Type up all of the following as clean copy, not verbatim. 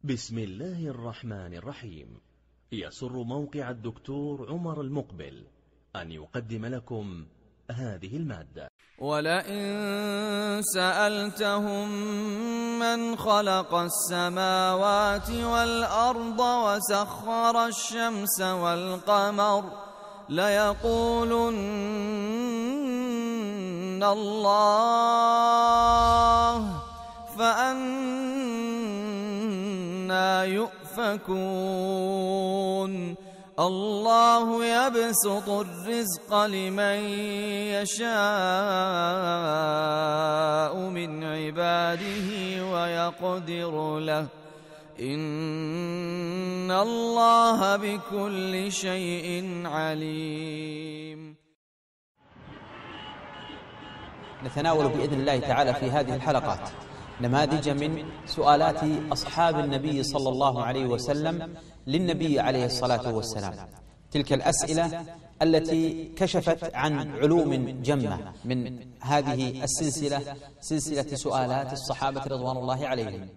بسم الله الرحمن الرحيم. يسر موقع الدكتور عمر المقبل أن يقدم لكم هذه المادة. ولئن سألتهم من خلق السماوات والأرض وسخر الشمس والقمر ليقولن الله فأنى يؤفكون. الله يبسط الرزق لمن يشاء من عباده ويقدر له إن الله بكل شيء عليم. نتناول بإذن الله تعالى في هذه الحلقات نماذج من سؤالات أصحاب النبي صلى الله عليه وسلم للنبي عليه الصلاة والسلام، تلك الأسئلة التي كشفت عن علوم جمة من هذه السلسلة، سلسلة سؤالات الصحابة رضوان الله عليهم.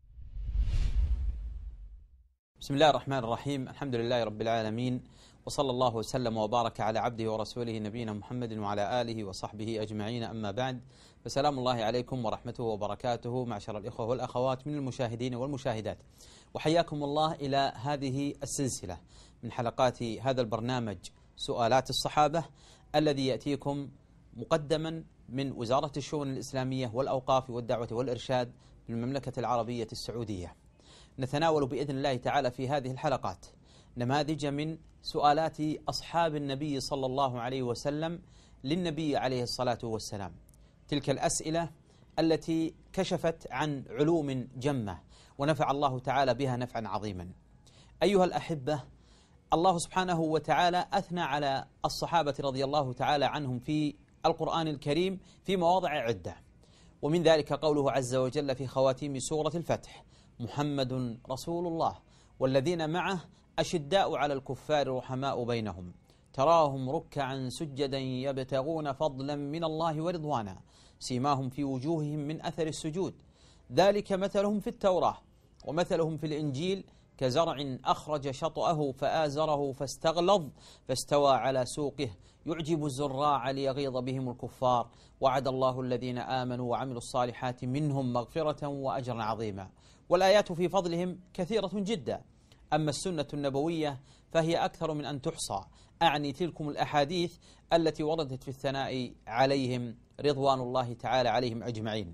بسم الله الرحمن الرحيم، الحمد لله رب العالمين، وصلى الله وسلم وبارك على عبده ورسوله نبينا محمد وعلى آله وصحبه أجمعين، أما بعد، فسلام الله عليكم ورحمته وبركاته معشر الإخوة والأخوات من المشاهدين والمشاهدات، وحياكم الله إلى هذه السلسلة من حلقات هذا البرنامج سؤالات الصحابة، الذي يأتيكم مقدما من وزارة الشؤون الإسلامية والأوقاف والدعوة والإرشاد بالمملكة العربية السعودية. نتناول بإذن الله تعالى في هذه الحلقات نماذج من سؤالات أصحاب النبي صلى الله عليه وسلم للنبي عليه الصلاة والسلام، تلك الأسئلة التي كشفت عن علوم جمة ونفع الله تعالى بها نفعا عظيما. أيها الأحبة، الله سبحانه وتعالى أثنى على الصحابة رضي الله تعالى عنهم في القرآن الكريم في مواضع عدة، ومن ذلك قوله عز وجل في خواتيم سورة الفتح: محمد رسول الله والذين معه أشداء على الكفار رحماء بينهم تراهم ركعا سجدا يبتغون فضلا من الله ورضوانا سيماهم في وجوههم من أثر السجود ذلك مثلهم في التوراة ومثلهم في الإنجيل كزرع أخرج شطأه فآزره فاستغلظ فاستوى على سوقه يعجب الزراع ليغيظ بهم الكفار وعد الله الذين آمنوا وعملوا الصالحات منهم مغفرة وأجرا عظيما. والآيات في فضلهم كثيرة جدا، أما السنة النبوية فهي أكثر من أن تحصى، أعني تلكم الأحاديث التي وردت في الثناء عليهم رضوان الله تعالى عليهم أجمعين.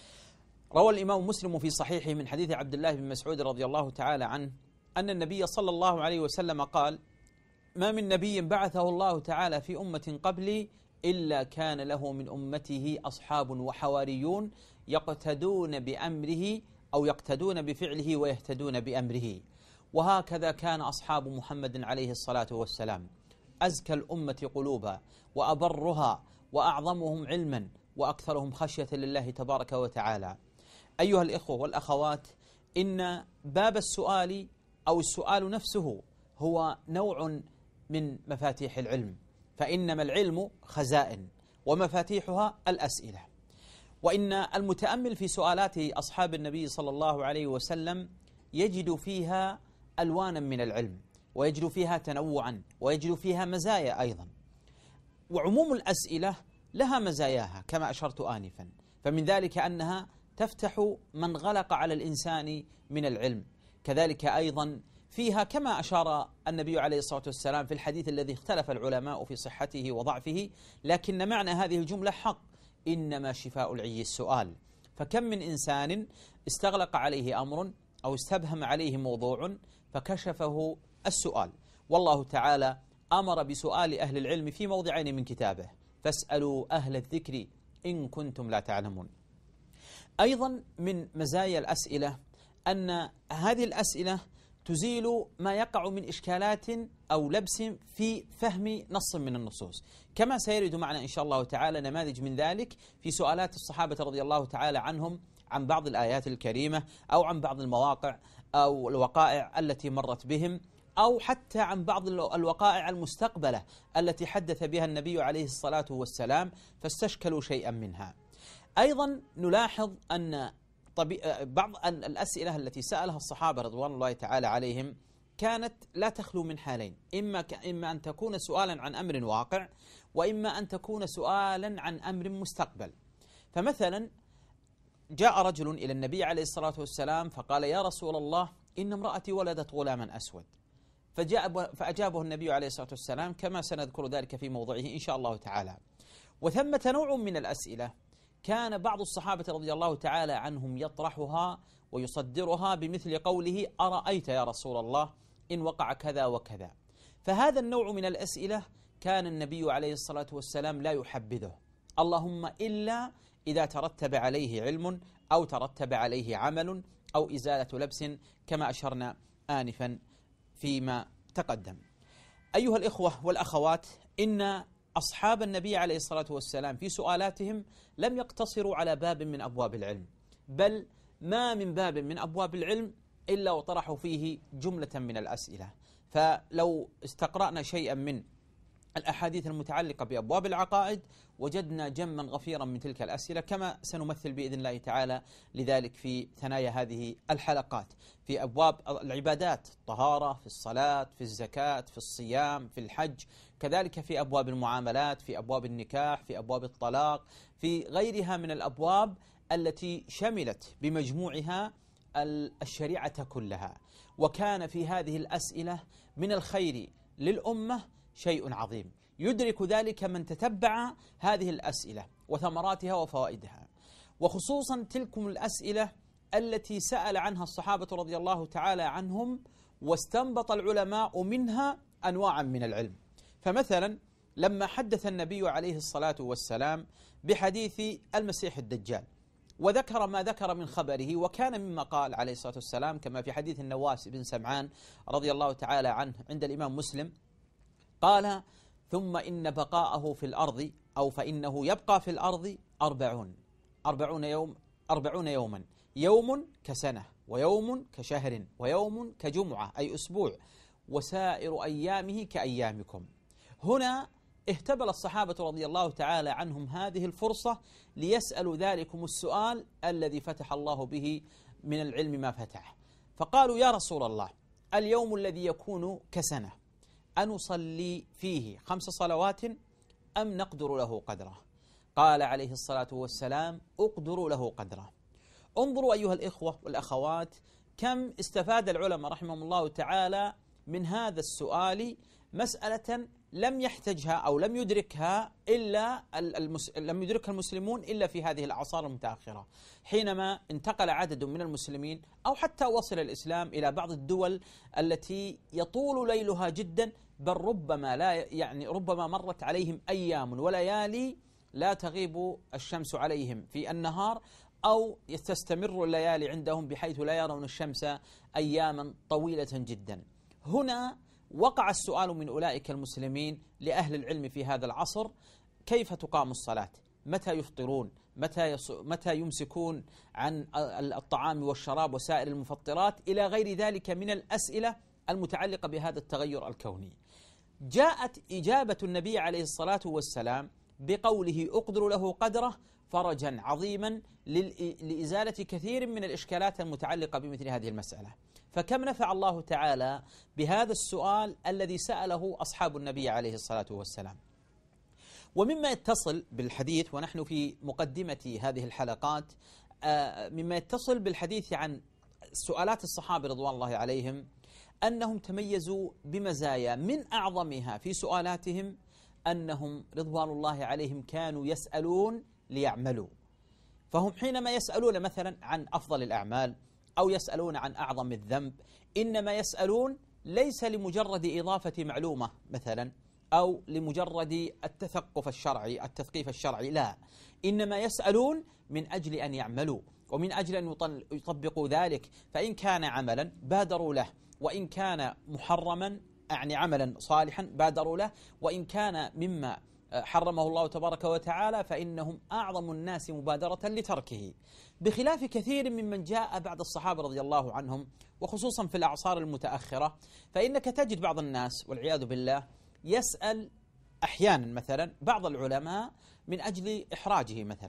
روى الإمام مسلم في صحيحه من حديث عبد الله بن مسعود رضي الله تعالى عنه أن النبي صلى الله عليه وسلم قال: ما من نبي بعثه الله تعالى في أمة قبلي إلا كان له من أمته أصحاب وحواريون يقتدون بأمره أو يقتدون بفعله ويهتدون بأمره. وهكذا كان أصحاب محمد عليه الصلاة والسلام، أزكى الأمة قلوبا وأبرها وأعظمهم علما وأكثرهم خشية لله تبارك وتعالى. أيها الإخوة والأخوات، إن باب السؤال أو السؤال نفسه هو نوع من مفاتيح العلم، فإنما العلم خزائن ومفاتيحها الأسئلة. وإن المتأمل في سؤالات أصحاب النبي صلى الله عليه وسلم يجد فيها ألوانا من العلم، ويجد فيها تنوعا، ويجد فيها مزايا أيضا. وعموم الأسئلة لها مزاياها كما أشرت آنفا، فمن ذلك أنها تفتح من غلق على الإنسان من العلم، كذلك أيضا فيها كما أشار النبي عليه الصلاة والسلام في الحديث الذي اختلف العلماء في صحته وضعفه، لكن معنى هذه الجملة حق: إنما شفاء العي السؤال. فكم من إنسان استغلق عليه أمر أو استبهم عليه موضوع فكشفه السؤال، والله تعالى أمر بسؤال أهل العلم في موضعين من كتابه: فاسألوا أهل الذكر إن كنتم لا تعلمون. أيضا من مزايا الأسئلة أن هذه الأسئلة تزيل ما يقع من إشكالات أو لبس في فهم نص من النصوص، كما سيرد معنا إن شاء الله تعالى نماذج من ذلك في سؤالات الصحابة رضي الله تعالى عنهم عن بعض الآيات الكريمة أو عن بعض المواقع أو الوقائع التي مرت بهم، أو حتى عن بعض الوقائع المستقبلة التي حدث بها النبي عليه الصلاة والسلام فاستشكلوا شيئا منها. أيضا نلاحظ أن بعض الأسئلة التي سألها الصحابة رضوان الله تعالى عليهم كانت لا تخلو من حالين، إما أن تكون سؤالا عن أمر واقع، وإما أن تكون سؤالا عن أمر مستقبل. فمثلا جاء رجل إلى النبي عليه الصلاة والسلام فقال: يا رسول الله، إن امرأتي ولدت غلاما أسود. فأجابه النبي عليه الصلاة والسلام كما سنذكر ذلك في موضعه إن شاء الله تعالى. وثمة نوع من الأسئلة كان بعض الصحابة رضي الله تعالى عنهم يطرحها ويصدرها بمثل قوله: أرأيت يا رسول الله إن وقع كذا وكذا. فهذا النوع من الأسئلة كان النبي عليه الصلاة والسلام لا يحبذه، اللهم إلا إذا ترتب عليه علم أو ترتب عليه عمل أو إزالة لبس كما أشرنا آنفا فيما تقدم. أيها الإخوة والأخوات، إن أصحاب النبي عليه الصلاة والسلام في سؤالاتهم لم يقتصروا على باب من أبواب العلم، بل ما من باب من أبواب العلم إلا وطرحوا فيه جملة من الأسئلة. فلو استقرأنا شيئا من الأحاديث المتعلقة بأبواب العقائد وجدنا جما غفيرا من تلك الأسئلة، كما سنمثل بإذن الله تعالى لذلك في ثنايا هذه الحلقات في أبواب العبادات، الطهارة، في الصلاة، في الزكاة، في الصيام، في الحج، كذلك في أبواب المعاملات، في أبواب النكاح، في أبواب الطلاق، في غيرها من الأبواب التي شملت بمجموعها الشريعة كلها. وكان في هذه الأسئلة من الخير للأمة شيء عظيم، يدرك ذلك من تتبع هذه الأسئلة وثمراتها وفوائدها، وخصوصا تلكم الأسئلة التي سأل عنها الصحابة رضي الله تعالى عنهم واستنبط العلماء منها أنواعا من العلم. فمثلا لما حدث النبي عليه الصلاة والسلام بحديث المسيح الدجال وذكر ما ذكر من خبره، وكان مما قال عليه الصلاة والسلام كما في حديث النواس بن سمعان رضي الله تعالى عنه عند الإمام مسلم، قال: ثم إن بقاءه في الأرض أو فإنه يبقى في الأرض 40 يوما، يوم كسنة، ويوم كشهر، ويوم كجمعة أي أسبوع، وسائر أيامه كأيامكم. هنا اهتبل الصحابة رضي الله تعالى عنهم هذه الفرصة ليسألوا ذلكم السؤال الذي فتح الله به من العلم ما فتح، فقالوا: يا رسول الله، اليوم الذي يكون كسنة أنصلي فيه 5 صلوات أم نقدر له قدره؟ قال عليه الصلاة والسلام: اقدروا له قدره. انظروا أيها الإخوة والأخوات كم استفاد العلماء رحمهم الله تعالى من هذا السؤال، مسألة لم يحتجها أو لم يدركها المسلمون إلا في هذه الأعصار المتأخرة، حينما انتقل عدد من المسلمين أو حتى وصل الإسلام إلى بعض الدول التي يطول ليلها جدا، بل ربما مرت عليهم أيام وليالي لا تغيب الشمس عليهم في النهار، أو تستمر الليالي عندهم بحيث لا يرون الشمس أياما طويلة جدا. هنا وقع السؤال من أولئك المسلمين لأهل العلم في هذا العصر: كيف تقام الصلاة؟ متى يفطرون؟ متى يمسكون عن الطعام والشراب وسائر المفطرات؟ إلى غير ذلك من الأسئلة المتعلقة بهذا التغير الكوني. جاءت إجابة النبي عليه الصلاة والسلام بقوله: اقدر له قدره، فرجا عظيما لإزالة كثير من الإشكالات المتعلقة بمثل هذه المسألة. فكم نفع الله تعالى بهذا السؤال الذي سأله أصحاب النبي عليه الصلاة والسلام. ومما يتصل بالحديث ونحن في مقدمة هذه الحلقات، مما يتصل بالحديث عن سؤالات الصحابة رضوان الله عليهم، أنهم تميزوا بمزايا من أعظمها في سؤالاتهم أنهم رضوان الله عليهم كانوا يسألون ليعملوا. فهم حينما يسألون مثلا عن أفضل الأعمال أو يسألون عن أعظم الذنب، إنما يسألون ليس لمجرد إضافة معلومة مثلا أو لمجرد التثقيف الشرعي، لا، إنما يسألون من أجل أن يعملوا ومن أجل أن يطبقوا ذلك. فإن كان عملا بادروا له، وإن كان محرما يعني عملا صالحا بادروا له، وإن كان مما حرمه الله تبارك وتعالى فإنهم أعظم الناس مبادرة لتركه، بخلاف كثير ممن جاء بعد الصحابة رضي الله عنهم، وخصوصا في الأعصار المتأخرة. فإنك تجد بعض الناس والعياذ بالله يسأل أحيانا مثلا بعض العلماء من أجل إحراجه مثلا،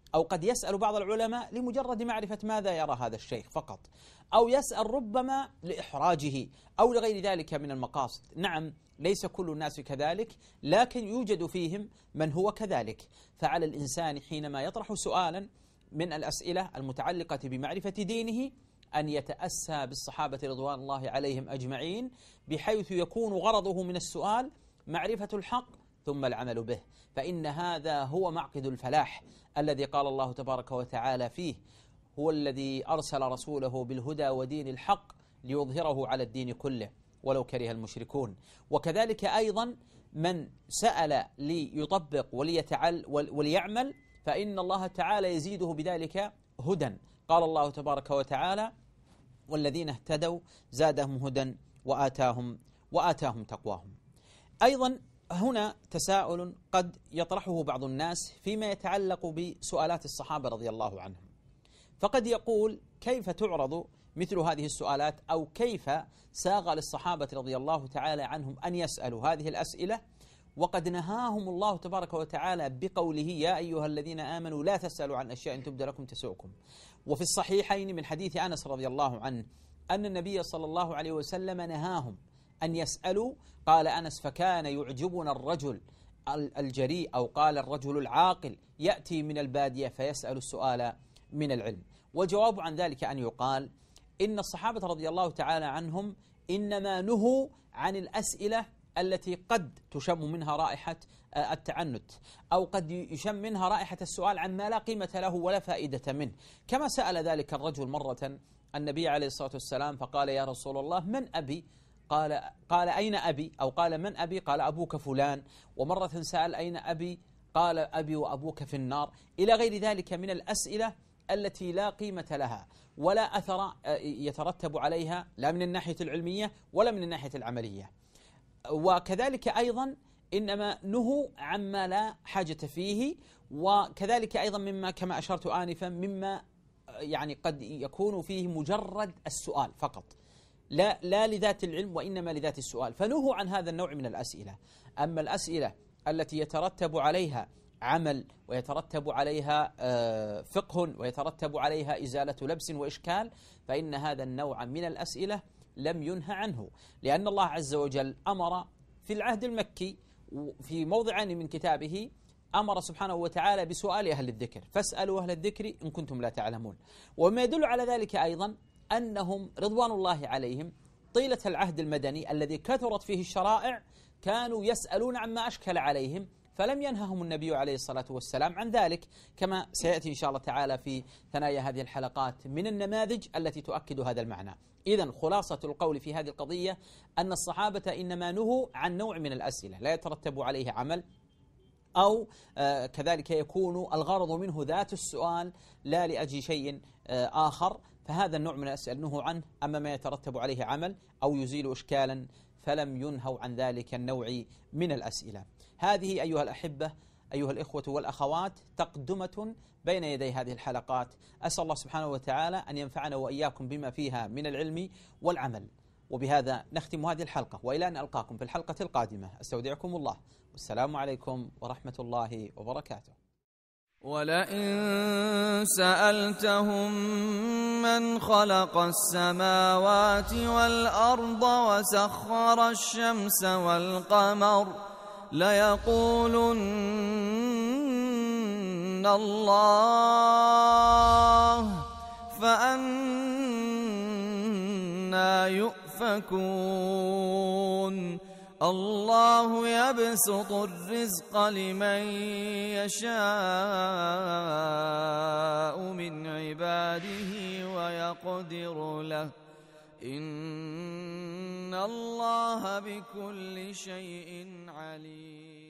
أو قد يسأل بعض العلماء لمجرد معرفة ماذا يرى هذا الشيخ فقط، أو يسأل ربما لإحراجه أو لغير ذلك من المقاصد. نعم، ليس كل الناس كذلك، لكن يوجد فيهم من هو كذلك. فعلى الإنسان حينما يطرح سؤالا من الأسئلة المتعلقة بمعرفة دينه أن يتأسى بالصحابة رضوان الله عليهم أجمعين، بحيث يكون غرضه من السؤال معرفة الحق ثم العمل به، فإن هذا هو معقد الفلاح الذي قال الله تبارك وتعالى فيه: هو الذي أرسل رسوله بالهدى ودين الحق ليظهره على الدين كله ولو كره المشركون. وكذلك أيضا من سأل ليطبق وليعمل فإن الله تعالى يزيده بذلك هدى. قال الله تبارك وتعالى: والذين اهتدوا زادهم هدى وآتاهم تقواهم. أيضا هنا تساؤل قد يطرحه بعض الناس فيما يتعلق بسؤالات الصحابة رضي الله عنهم، فقد يقول: كيف تعرض مثل هذه السؤالات، أو كيف ساغ للصحابة رضي الله تعالى عنهم أن يسألوا هذه الأسئلة وقد نهاهم الله تبارك وتعالى بقوله: يا أيها الذين آمنوا لا تسألوا عن أشياء إن تبد لكم تسؤكم. وفي الصحيحين من حديث أنس رضي الله عنه أن النبي صلى الله عليه وسلم نهاهم أن يسألوا. قال أنس: فكان يعجبنا الرجل الجريء، أو قال الرجل العاقل، يأتي من البادية فيسأل السؤال من العلم. والجواب عن ذلك أن يقال إن الصحابة رضي الله تعالى عنهم إنما نهوا عن الأسئلة التي قد تشم منها رائحة التعنت، أو قد يشم منها رائحة السؤال عما لا قيمة له ولا فائدة منه، كما سأل ذلك الرجل مرة النبي عليه الصلاة والسلام فقال: يا رسول الله من أبي؟ قال أين أبي؟ أو قال من أبي؟ قال أبوك فلان. ومرة سأل: أين أبي؟ قال: أبي وأبوك في النار، إلى غير ذلك من الأسئلة التي لا قيمة لها ولا أثر يترتب عليها، لا من الناحية العلمية ولا من الناحية العملية. وكذلك أيضا إنما نهوا عما لا حاجة فيه، وكذلك أيضا مما كما أشرت آنفا مما يعني قد يكون فيه مجرد السؤال فقط، لا لذات العلم وإنما لذات السؤال، فنهوا عن هذا النوع من الأسئلة. أما الأسئلة التي يترتب عليها عمل ويترتب عليها فقه ويترتب عليها إزالة لبس وإشكال، فإن هذا النوع من الأسئلة لم ينهى عنه، لأن الله عز وجل أمر في العهد المكي في موضعين من كتابه، أمر سبحانه وتعالى بسؤال أهل الذكر: فاسألوا أهل الذكر إن كنتم لا تعلمون. وما يدل على ذلك أيضا أنهم رضوان الله عليهم طيلة العهد المدني الذي كثرت فيه الشرائع كانوا يسألون عما أشكل عليهم، فلم ينههم النبي عليه الصلاة والسلام عن ذلك، كما سيأتي إن شاء الله تعالى في ثنايا هذه الحلقات من النماذج التي تؤكد هذا المعنى. إذن خلاصة القول في هذه القضية أن الصحابة إنما نهوا عن نوع من الأسئلة لا يترتب عليه عمل، أو كذلك يكون الغرض منه ذات السؤال لا لأجل شيء آخر، فهذا النوع من الأسئلة نهوا عنه. أما ما يترتب عليه عمل أو يزيل إشكالا فلم ينهوا عن ذلك النوع من الأسئلة. هذه أيها الأحبة أيها الإخوة والأخوات تقدمة بين يدي هذه الحلقات، أسأل الله سبحانه وتعالى أن ينفعنا وإياكم بما فيها من العلم والعمل. وبهذا نختم هذه الحلقة، وإلى أن ألقاكم في الحلقة القادمة أستودعكم الله، والسلام عليكم ورحمة الله وبركاته. ولئن سألتهم من خلق السماوات والأرض وسخر الشمس والقمر ليقولن الله فأنى يؤفكون. الله يبسط الرزق لمن يشاء من عباده ويقدر له إن الله بكل شيء عليم.